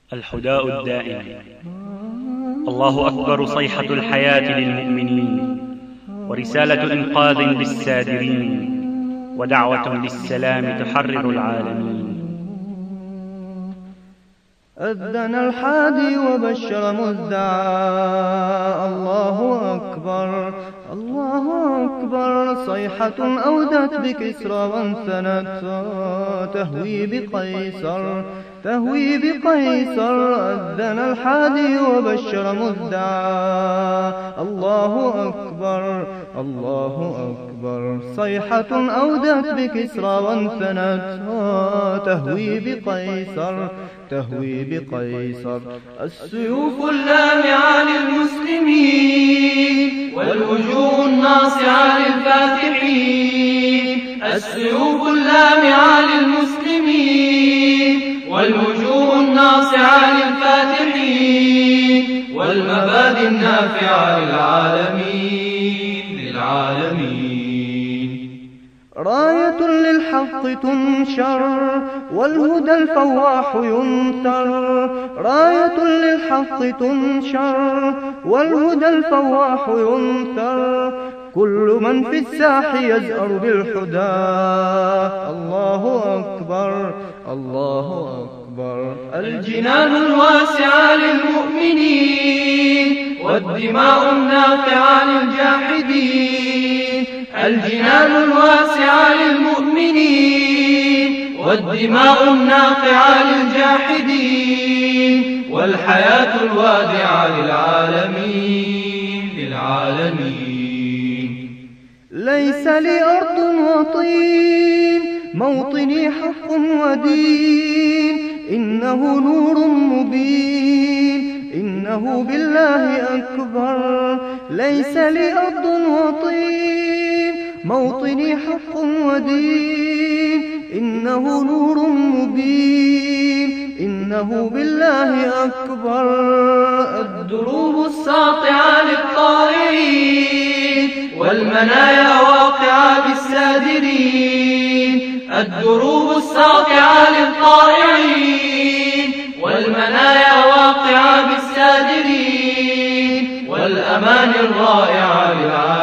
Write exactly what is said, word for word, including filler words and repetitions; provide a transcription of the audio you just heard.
الحداء الدائم. الله أكبر صيحة الحياة للمؤمنين، ورسالة إنقاذ للسادرين، ودعوة للسلام تحرر العالمين. أذن الحادي وبشر مذعا، الله أكبر الله أكبر. صيحة أودت بكسرى وانثنت، تهوي بقيصر تهوي بقيصر. أذن الحادي وبشر مذعا، الله أكبر الله أكبر. صيحة أودت بكسرى وانثنت، تهوي بقيصر تهوي بقيصر. السيوف اللامعة للمسلمين، والوجوه الناصعة للفاتحين. السيوف اللامعة للمسلمين، والوجوه الناصعة للفاتحين. والمبادئ النافعة للعالمين للعالمين. راية للحق تنشر، والهدى الفواح ينثر. راية للحق تنشر، والهدى الفواح ينثر. كل من في الساح يزأر بالحدى، الله أكبر الله أكبر. الجنان الواسعة للمؤمنين، والدماء النافعة للجاحدين. الجنان الواسعة للمؤمنين، والدماء النافعة للجاحدين. والحياة الوادعة للعالمين للعالمين. ليس لي أرض وطين، موطني حق ودين. إنه نور مبين، إنه بالله أكبر. ليس لي أرض وطين، موطني حق ودين. إنه نور مبين، إنه بالله أكبر. الدروب الساطعة للطائعين، والمنايا واقعة بالسادرين. الدروب الساطعة للطائعين، والمنايا واقعة بالسادرين. والأمان الرائعة للعالمين.